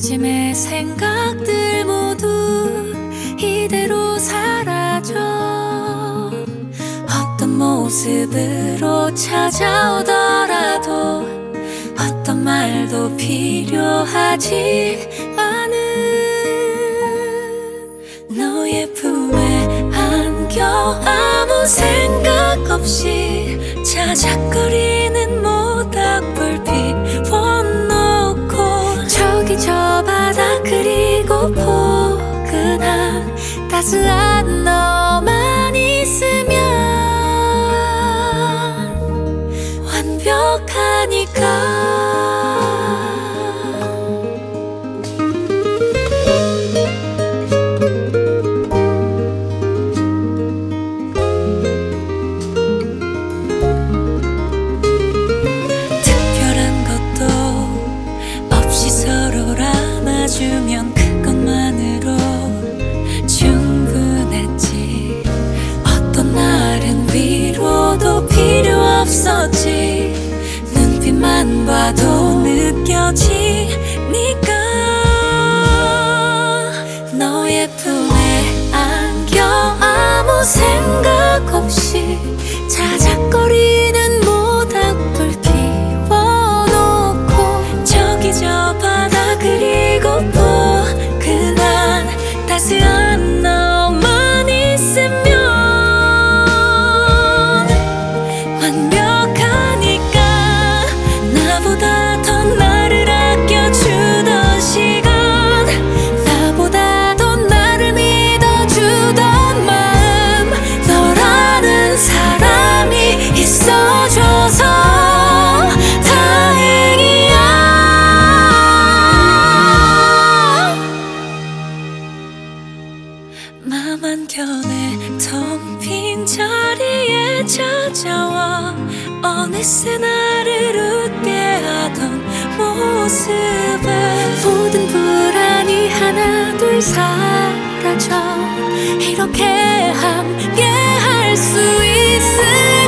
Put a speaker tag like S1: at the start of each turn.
S1: 아침의 생각들 모두 이대로 사라져. 어떤 모습으로 찾아오더라도 어떤 말도 필요하지 않은 너의 품에 안겨 아무 생각 없이 자작거리는 모닥불 피워놓고 저기 저 바다 그리고 포근한 따스한 너만 있으면 완벽하니까. 주면 그것만으로 충분했지. 어떤 날은 위로도 필요 없었지. 눈빛만 봐도 느껴지니까. 너의 품에 안겨 아무 생각 없이 자작거리는 모닥불 피워놓고 저기 저 바다 그리고 포근한 따스한 너만 있으면 완벽하니까. 나보다 더 나를 아껴주던 시간, 나보다 더 나를 믿어주던 마음, 너라는 사람이 있어줘서 맘 한켠에 텅 빈 자리에 찾아와 어느새 나를 웃게 하던 모습에 모든 불안이 하나 둘 사라져. 이렇게 함께 할 수 있을